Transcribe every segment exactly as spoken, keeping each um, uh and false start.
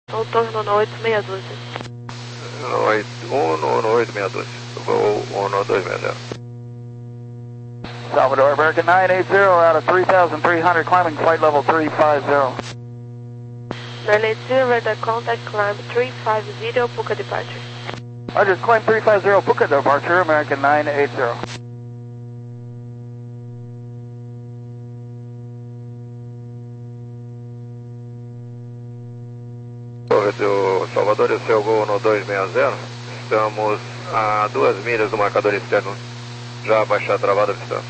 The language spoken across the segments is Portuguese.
Retorno no oito meia dúzia. um no oito meia dúzia. Voo um no dois seis zero. Salvador American nine eight zero out of three thousand three hundred climbing flight level three five zero. nine eight zero, radar contact, climb three five zero, Puka departure. Roger, climb three five zero, Puka departure, American nine eight zero. Torre do Salvador, esse é o voo no dois seis zero. Estamos a duas milhas do marcador externo. Já baixar a travada pistão.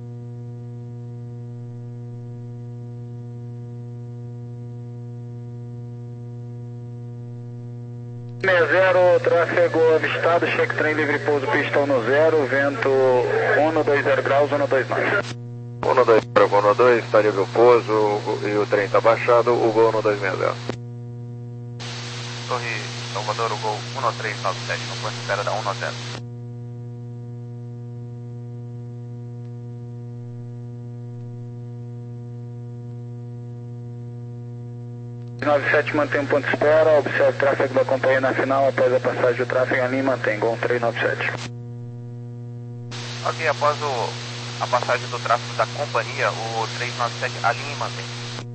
seis zero, tráfego avistado, check trem livre pouso, pistão no zero, vento um no dois zero graus, um no dois nove. um no dois zero, um no dois, está livre o pouso e o trem está baixado, o voo no dois seis zero. Torre Salvador, o gol um três nove sete, no ponto de espera da um zero. nove sete mantém um ponto de espera, observe o tráfego da companhia na final, após a passagem do tráfego a linha mantém, Gol três nove sete. Ok, após o, a passagem do tráfego da companhia, o três nove sete a linha mantém.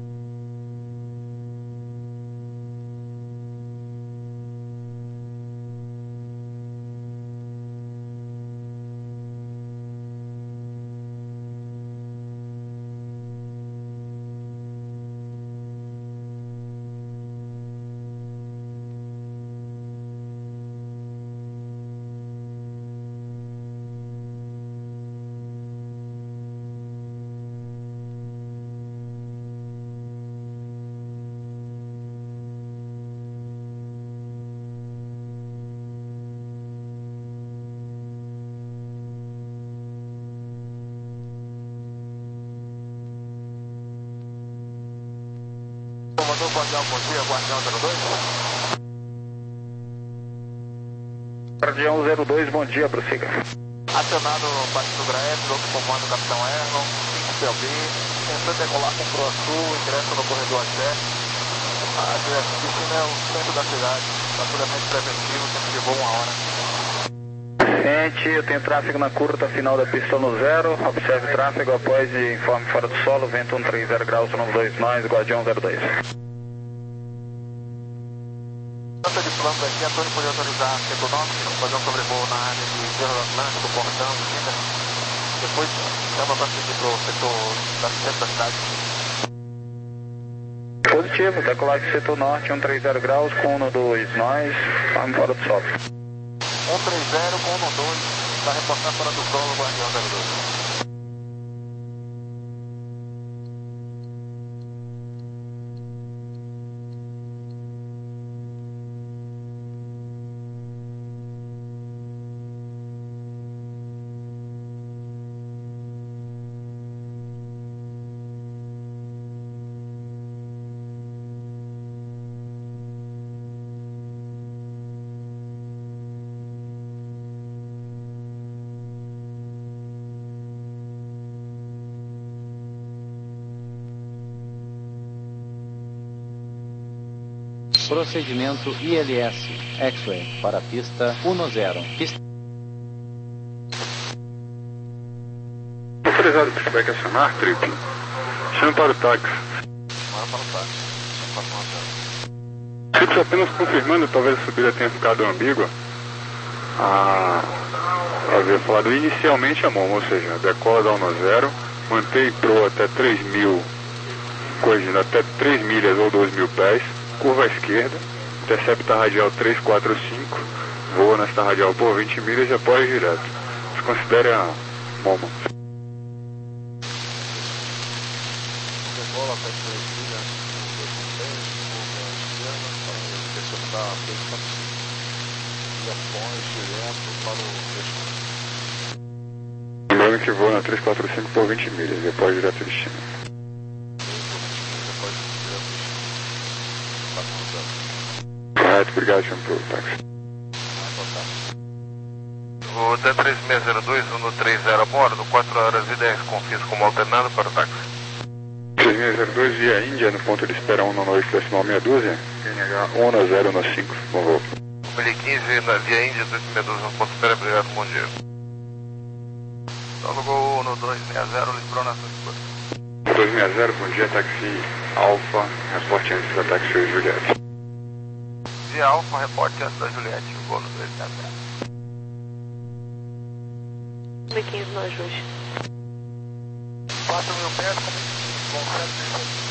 Salvador, Guardião, bom dia, Guardião zero dois. Guardião zero dois, bom dia, prossiga. Acionado Batista Graef, outro comando, Capitão Erlon, cinco P L B, tentando decolar com Pro Sul, ingresso no corredor sete. A destino é o centro da cidade, patrulhamento preventivo, tempo de voo uma hora. Gente, eu tenho tráfego na curta final da pista no zero, observe o tráfego após e informe fora do solo, vento um três zero graus, um dois nove, Guardião zero dois. Nota de plano aqui, Antônio pode autorizar setor norte, fazer um sobrevoo na área de Zero Atlântico, Portão, China. Depois chama para seguir para o setor da centro da cidade. Positivo, decolar de setor norte, um três zero graus, com um dois nove, informe fora do solo. um três zero com um dois, está reportando fora do solo, Guardião zero dois. Procedimento I L S, X-Ray, para a pista um zero. Pista... Autorizado para o feedback acionar, triplo. Chame para o táxi. Bora para o táxi. Triplo apenas confirmando, talvez a subida tenha ficado ambígua. Ah, havia falado inicialmente a mão, ou seja, decola da um zero, mantém pro até três mil, corrigindo, até três milhas ou dois mil pés. Curva à esquerda, intercepta radial trezentos e quarenta e cinco, voa nesta radial por vinte milhas e após direto. Se considere a MoMA. Decola para a esquerda, curva à esquerda, para interceptar a pista e após direto para o destino. Lembrando que voa na trezentos e quarenta e cinco por vinte milhas e após direto destino. Correto, obrigado, chamo para o táxi. O D três seis zero dois, um três zero a bordo, quatro horas e dez, confirmo como alternado para o táxi. três seis zero dois via Índia, no ponto de espera um no noite decimal meia dúzia. N H um zero no cinco, bom voo. L quinze na via Índia, dois seis dois, um ponto espera, obrigado, bom dia. Solo Gol no dois seis zero, livrou na sua escuta. dois seis zero, bom dia, táxi Alfa, reporte antes da táxi Juliette. Via Alfa, reporte antes da Juliette, o gol no dois seis zero. L quinze no ajuste. quatro mil pés, com sete.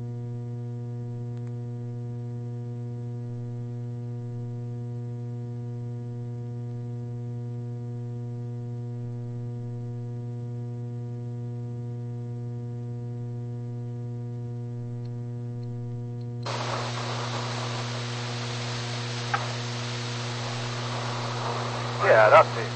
Yeah, that's it.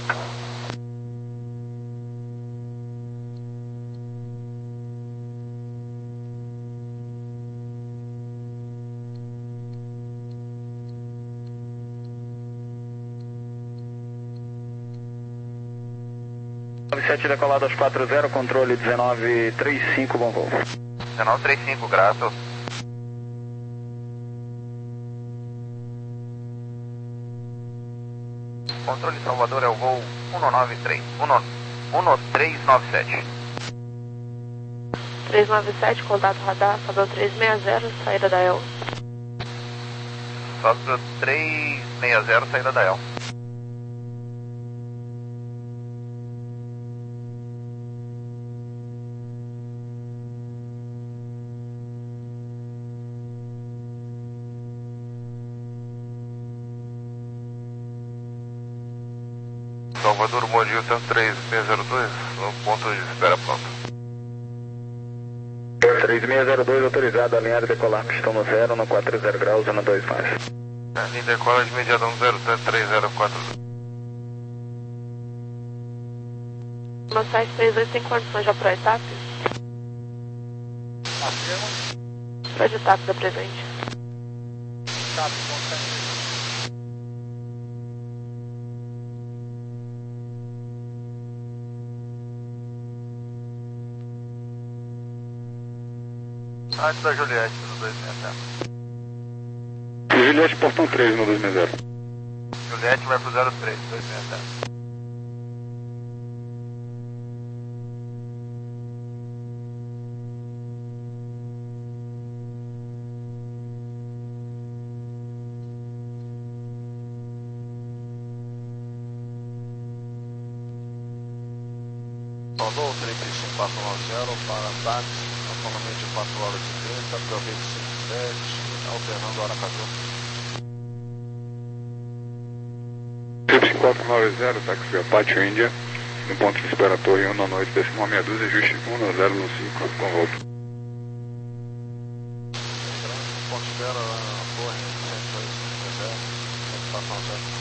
nove sete decolado aos quatro zero, controle dezenove trinta e cinco, bom voo. dezenove trinta e cinco, graças. Controle Salvador é o voo um nove três, um três nove sete. três nove sete, contato radar, Salvador três seis zero, saída da E L. Salvador três seis zero, saída da E L. Salvador Mogi, tanto três seis zero dois, no ponto de espera pronto. três seis zero dois, autorizado a alinhar e decolar, pistão no zero, no quatro zero graus, zona dois mais. Linha decola de imediato um zero três zero quatro. No sete três dois tem condições já para etapa? Afirma. Para de etapa da presente. Cabe, com sete. Antes da Juliette, no dois seis zero. Juliette, portão três no dois seis zero. Juliette vai pro zero três, dois seis zero. Mandou o trem cinco quatro nove zero para táxi, atualmente quatro horas e trinta, aproveite cinco sete, alternando hora catorze. cinco quatro nove zero, táxi Apache Índia, no ponto de espera torre um na noite, decimal meia dúzia, ajuste um zero no cinco, com volta. Ponto de espera, torre cento e dois, cento e quatro nove zero.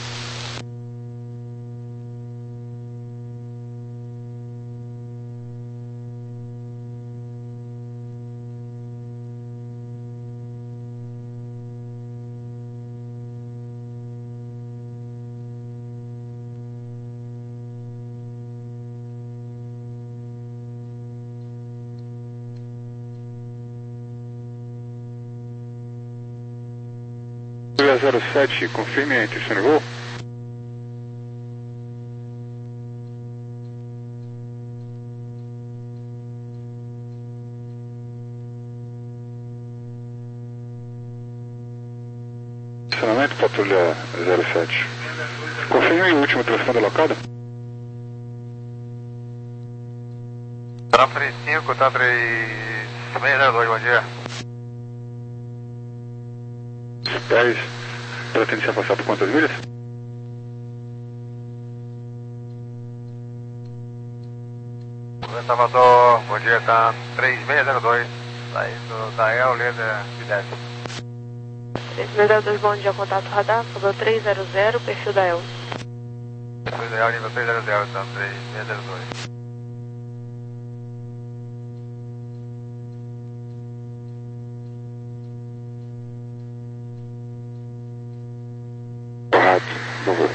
zero sete, confirme a intenção de voo. Estacionamento, patrulha zero sete. Confirme o último telefone alocado. Tá três cinco, tá três seis zero dois, bom dia. Pés, pretende se afastar por quantas milhas? Salvador, bom dia, tá três seis zero dois, saindo da E L, líder de dez. três seis zero dois, bom dia, contato radar, Salvador três zero zero, perfil da E L. Perfil da E L, nível três zero zero, tá três seis zero dois. Por favor.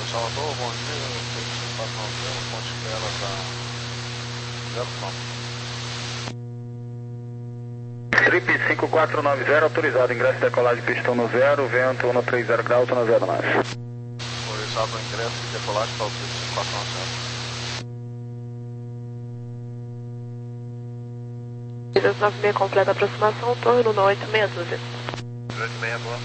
Salvador, bom dia, três cinco quatro nove zero, Ponte Bela da zero quilômetro. Trip cinco quatro nove zero, autorizado, ingresso e decolagem pistão no zero, vento um três zero graus, no zero nove. Autorizado o ingresso e decolagem para o três cinco quatro nove zero. Miras nove seis completa a aproximação, torre no oito seis dúzia. oito seis, boa.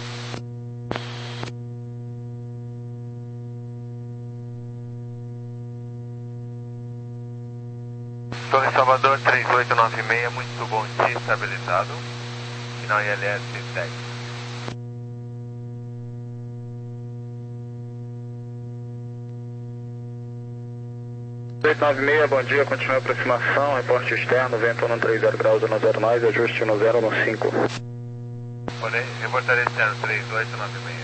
Torre Salvador três oito nove seis, muito bom dia, estabilizado. Final I L S dez. oito nove seis, bom dia, continua a aproximação, reporte externo, vento um três zero graus, no zero nove, ajuste no zero no cinco. Porém, reportaria externo três oito nove seis.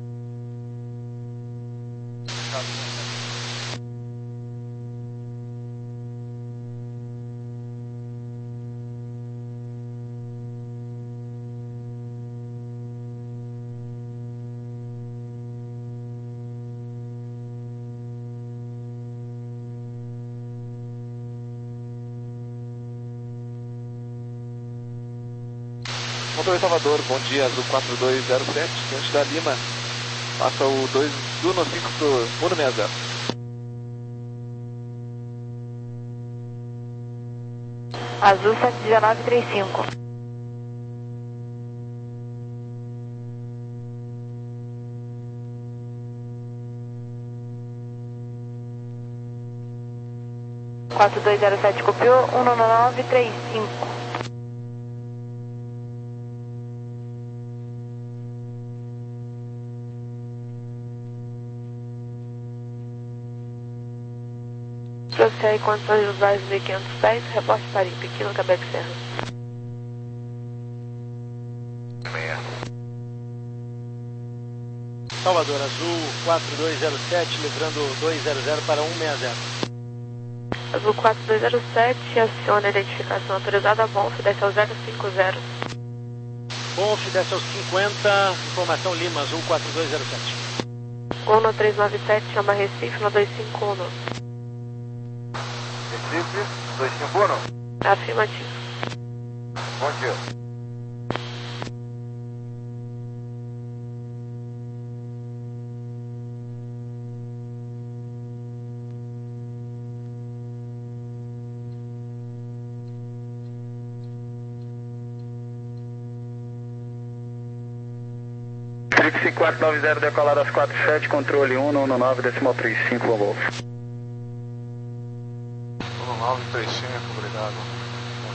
Motor Salvador, bom dia, Azul quatro dois zero sete, diante da Lima, passa o dois do no cinco pro Uno seis zero. Azul sete um nove três cinco. quatro dois zero sete copiou, um nove três cinco. Trouxe aí condições dos bairros de quinhentos pés, reporte para Pequeno Cabeco Serra. Salvador, Azul quatro dois zero sete, livrando dois zero zero para um seis zero. Azul quatro dois zero sete, aciona a identificação autorizada, Bonf, desce ao zero cinco zero. Bonf, desce aos cinquenta, informação Lima, Azul quatro dois zero sete. Uno três nove sete, chama Recife, no dois cinco um. Recife, dois cinco um. Afirmativo. Bom dia. cinco quatro nove zero, decolado às quatro sete, controle um um nove, decimal três cinco, Golf. um nove três cinco, obrigado. Bom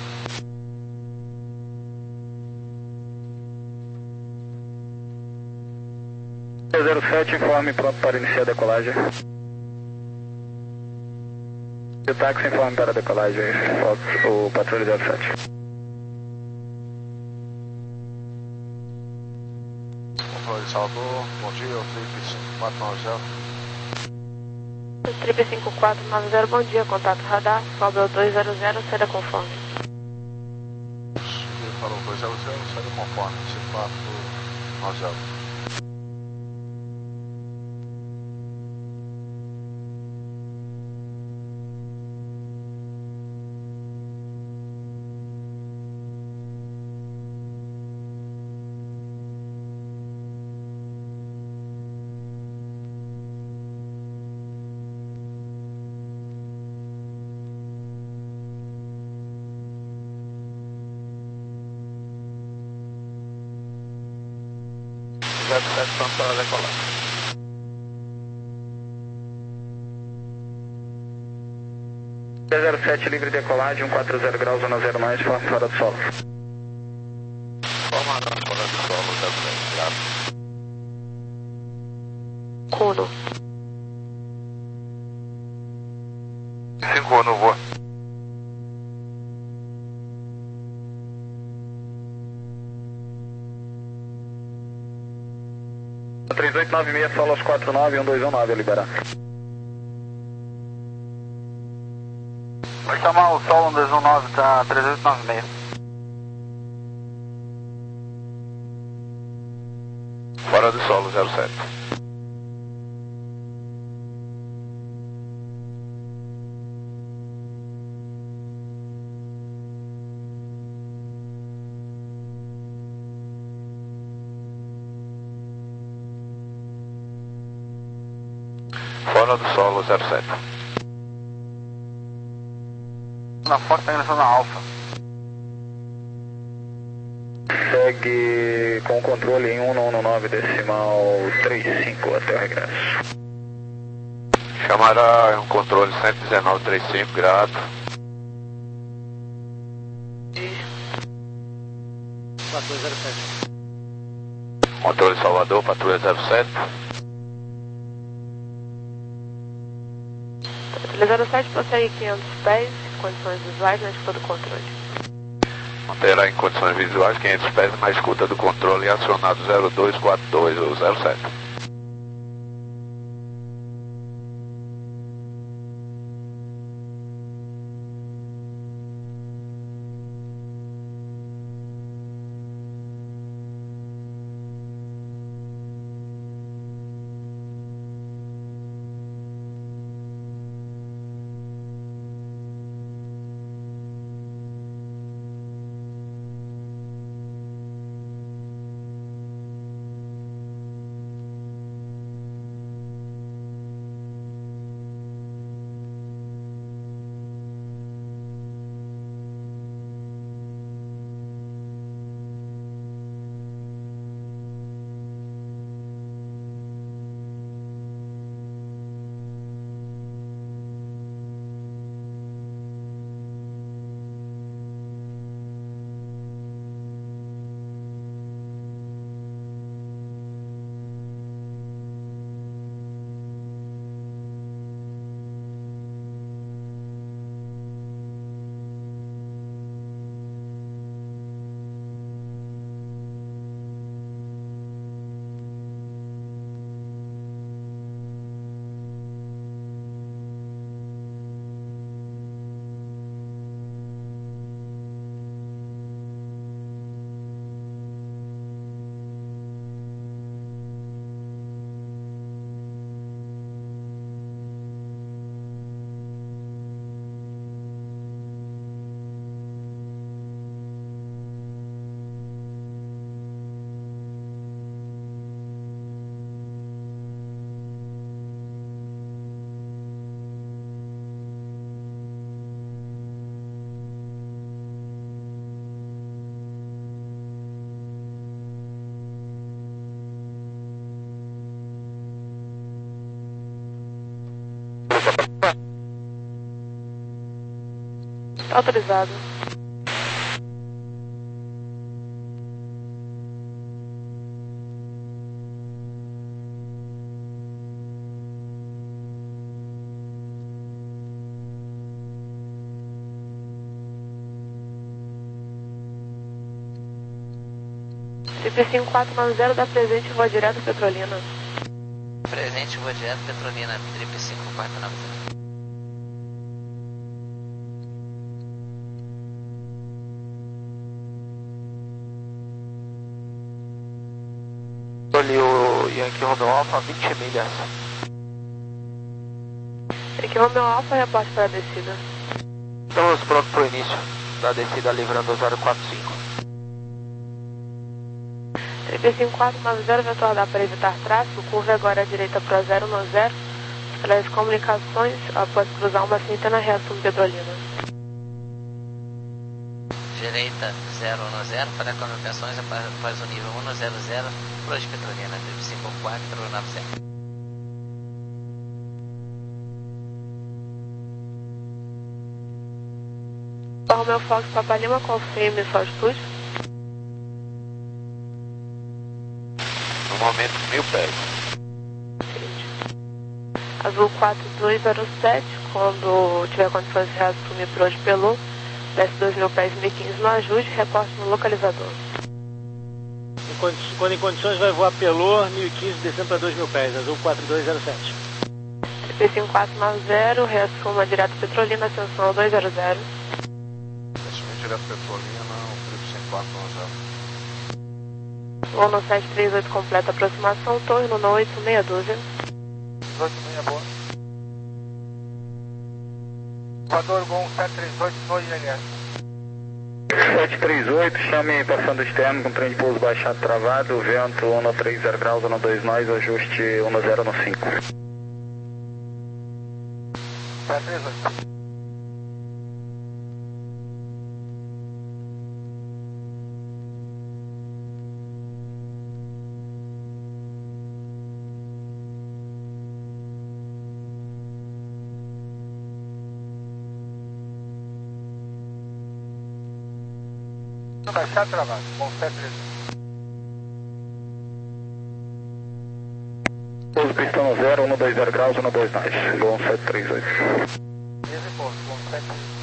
dia. zero sete, informe pronto para iniciar a decolagem. O táxi informe para a decolagem, Fox, o patrulha zero sete. Controle Salvador, bom dia, o Trip cinco quatro nove zero. Trip cinco quatro nove zero, bom dia, contato radar, sobe ao dois zero zero, saída conforme. Ele falou dois zero zero, saída conforme, cinco quatro nove zero. zero sete pronto para decolar. zero sete, livre decolagem, um quatro zero graus, zona zero mais, forma fora do solo. Forma fora do solo, zero sete, graças. Uno. cinco um, voa. três oito nove seis, solo aos quatro nove, um dois um nove, a liberar. Vai chamar o solo um dois um nove, tá três oito nove seis. Fora do solo, zero sete. fora do solo zero sete. Na Fox está ingressando na Alfa. Segue com o controle em um um nove decimal trinta e cinco até o regresso. Chamará um controle cento e dezenove trinta e cinco, grato. quatro dois zero sete. Controle Salvador, patrulha zero sete. Patrulha zero sete, prossegue quinhentos pés, condições visuais na escuta do controle. Manterá em condições visuais quinhentos pés na escuta do controle acionado zero dois quatro dois ou zero sete. Autorizado. Trip cinco quatro nove zero dá presente, voa direto Petrolina. Presente, voa direto Petrolina, Trip cinco quatro nove zero. Ali o Yankee Romeo Alpha, vinte milhas. Yankee Romeo Alpha, reporte para a descida. Estamos prontos para o início da descida livrando o zero quatro cinco. Trip cinco quatro nove zero vai tornar para evitar tráfego, curva agora à direita para zero nove zero, pelas comunicações após cruzar uma cinta na reação Petrolina. Direita zero nove zero para comunicações após o nível um zero zero, Cruz Petrolina, Trip cinco quatro nove zero. Romeo Fox Papa Lima, confirme sua altitude. No momento, mil pés. Azul quatro dois zero sete, quando tiver condições de reassumir por hoje pelo desce dois mil pés mil e quinze no ajuste, reporte no localizador. Quando em condições vai voar Pelô, mil e quinze descendo para dois mil pés, Azul quatro dois zero sete. Trip cinco quatro nove zero, reassuma direto Petrolina, ascensão dois zero zero. Descimento direto Petrolina, o Trip cinco quatro nove zero. Voo no sete três oito completa aproximação, torre no oito meia dúzia. oito meia boa. Equador Gol sete três oito, no I N S. sete três oito, chame passando externo com trem de pouso baixado travado, vento um três zero graus, um dois nós, ajuste um zero no cinco. sete três oito. Baixado travado, bom sete três oito. Pouso pistão zero, um dois zero graus, um dois nós, bom sete três oito. Esse posto, bom sete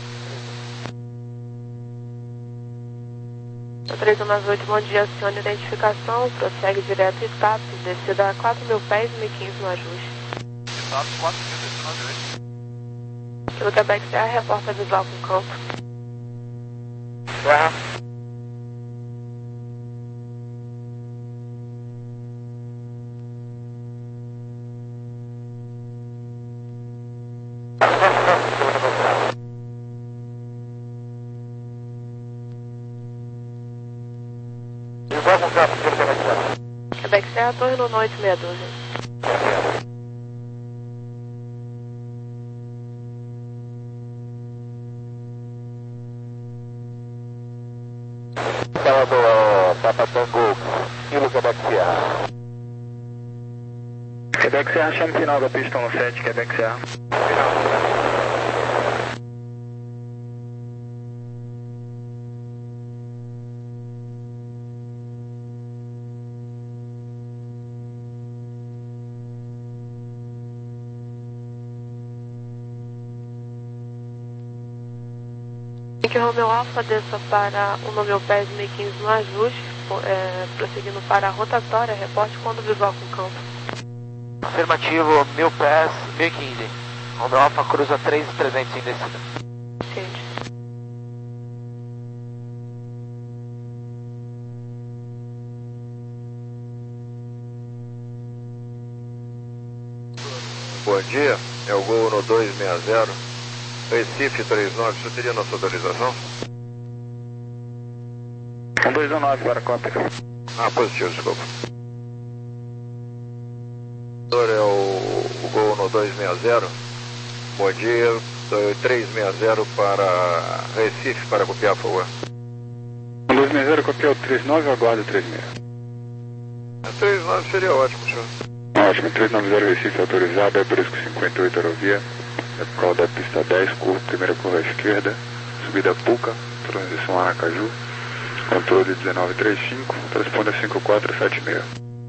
três oito. três um oito, bom dia, acione identificação, prossegue direto status, descida a quatro mil pés, mil e quinze no ajuste. Status quatro mil, descida no ajuste. Pelo Quebec Serra, reporta visual com campo. Serra. Quebec Serra, Torre no Noite, meia dúzia. Tela do Papa Tango, Kilo Quebec Serra. Quebec Serra, chame final da pista no sete, Quebec Serra. Que Romeo Alfa desça para o Romeo Pés mil e quinze no ajuste, é, prosseguindo para a rotatória, reporte quando visual com campo. Afirmativo, mil pés, mil e quinze. Romeo Alfa cruza três mil e trezentos em descida. Ciente. Bom dia, é o Gol no dois seis zero. Recife três nove, você teria nossa autorização? um dois um nove, para cópia. Ah, positivo, desculpa. É o, o Gol no dois seis zero. Bom dia, três seis zero para Recife, para copiar, por favor. dois seis zero, copiar o três nove, eu aguardo três seis. três nove seria ótimo, senhor. Ótimo, três nove zero Recife autorizado, é Brisco cinquenta e oito Aerovia. Época da pista dez, curva, primeira curva à esquerda, subida Puca, transição Aracaju, controle dezenove trinta e cinco, responda cinco quatro sete seis.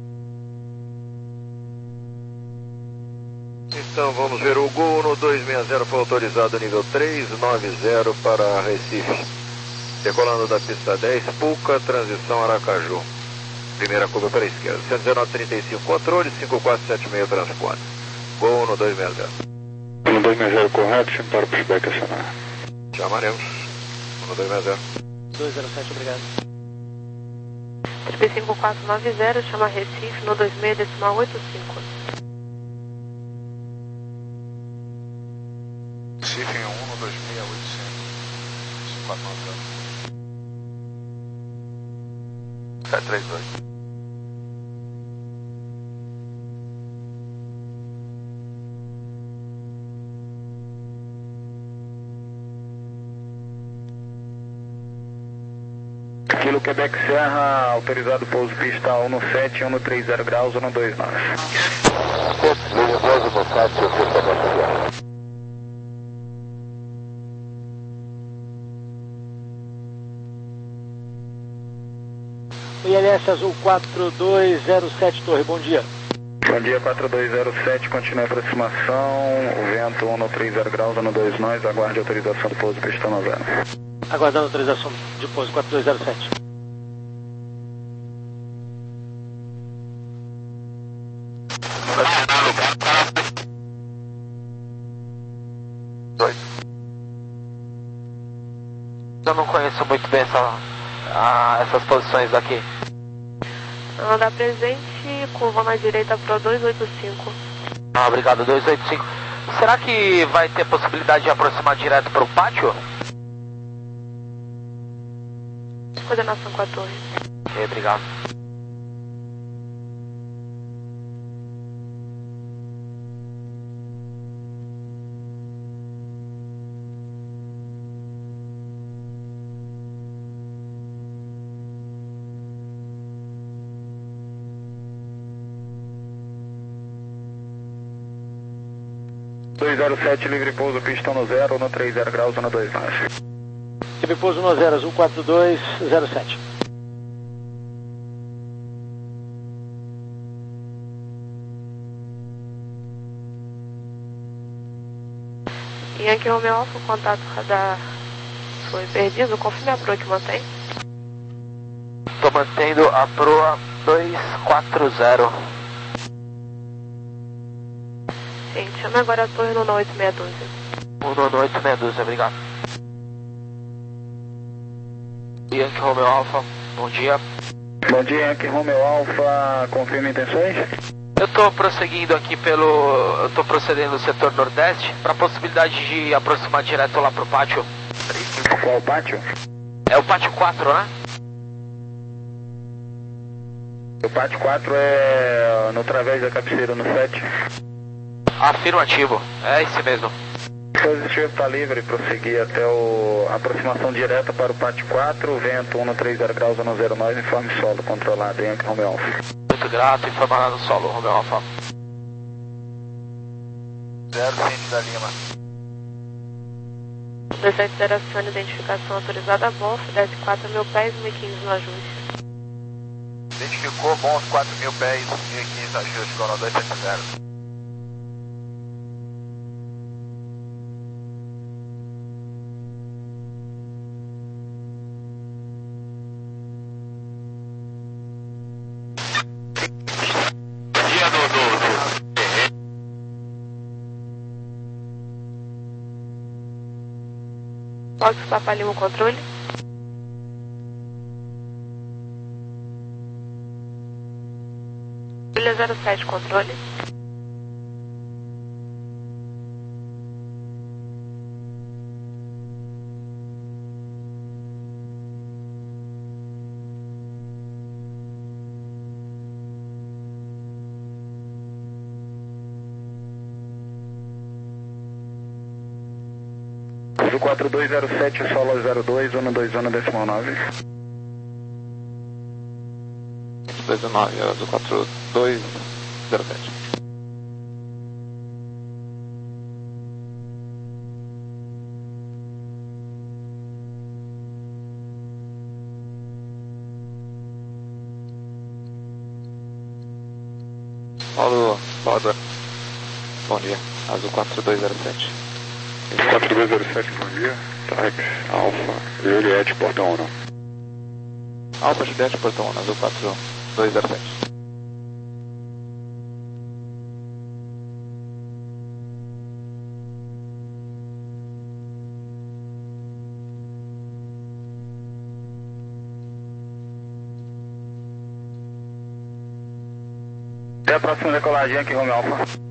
Então vamos ver, o Gol no dois seis zero foi autorizado nível três nove zero para Recife. Decolando da pista dez, Puca, transição Aracaju. Primeira curva pela esquerda, cento e dezenove trinta e cinco controle, cinco quatro sete seis transporte. Gol no dois seis zero. No dois seis zero correto, chame para o pushback acionar. Chamaremos. No dois seis zero. dois zero sete, obrigado. três cinco quatro nove zero, chama Recife no dois seis decimal oito cinco. Recife em um no dois seis oito cinco. cinco quatro nove zero. sete três dois. Kilo Quebec Serra, autorizado pouso pista um sete, um três zero graus, um dois nove. O I L S Azul quatro dois zero sete, Torre, bom dia. Bom dia, quatro dois zero sete, continue a aproximação, o vento um três zero graus, um dois nós, aguarde a autorização do pouso pista zero. Aguardando a autorização de pouso quatro dois zero sete. Eu não conheço muito bem essa, a, essas posições daqui. Anda presente, curva na direita para dois oito cinco. Ah, obrigado, dois oito cinco. Será que vai ter possibilidade de aproximar direto para o pátio? Coordenação com a torre. Ok, obrigado. dois zero sete, livre pouso, pistão no zero, no trinta graus, zona dois nove. Livre pouso no zero, azul quatro dois zero sete. Yankee Romeo Alpha, o contato radar foi perdido, confirme a proa que mantém. Estou mantendo a proa dois quatro zero. Sim, chame agora a torre no oito meia dúzia. um no oito meia dúzia, obrigado. Yankee Romeo Alpha, bom dia. Bom dia, Yankee Romeo Alpha, confirma intenções? Eu estou prosseguindo aqui pelo... eu estou procedendo no setor nordeste para a possibilidade de aproximar direto lá pro pátio. Qual pátio? É o pátio quatro, né? O pátio quatro é no través da cabeceira no sete. Afirmativo, é esse mesmo. Positivo, está livre, prosseguir até o... aproximação direta para o pátio quatro, vento um no trinta graus, zona zero nove, informe solo controlado, Yankee Romeo Alpha. Muito grato, informar no solo, Romeo Alpha. Zero, ciente da Lima. dois sete zero, acione identificação autorizada, bom, desce quatro mil pés, mil e quinze no ajuste. Identificou, bons quatro mil pés, mil e quinze no ajuste, Coronel dois sete zero. Fox Papa Lima, controle. Ilha zero sete, controle. Do quatro dois zero sete, solo zero dois, zona dois, zona decimal nove. dois nove, do quatro dois zero sete. Paulo, Paulo, bom dia, azul quatro dois zero sete. quatro dois zero sete, bom dia. Tax, Alfa, Juliette, portão um. Alfa, Juliette, portão um, azul quatro dois zero sete. Até a próxima decolagem aqui, Romeo Alpha.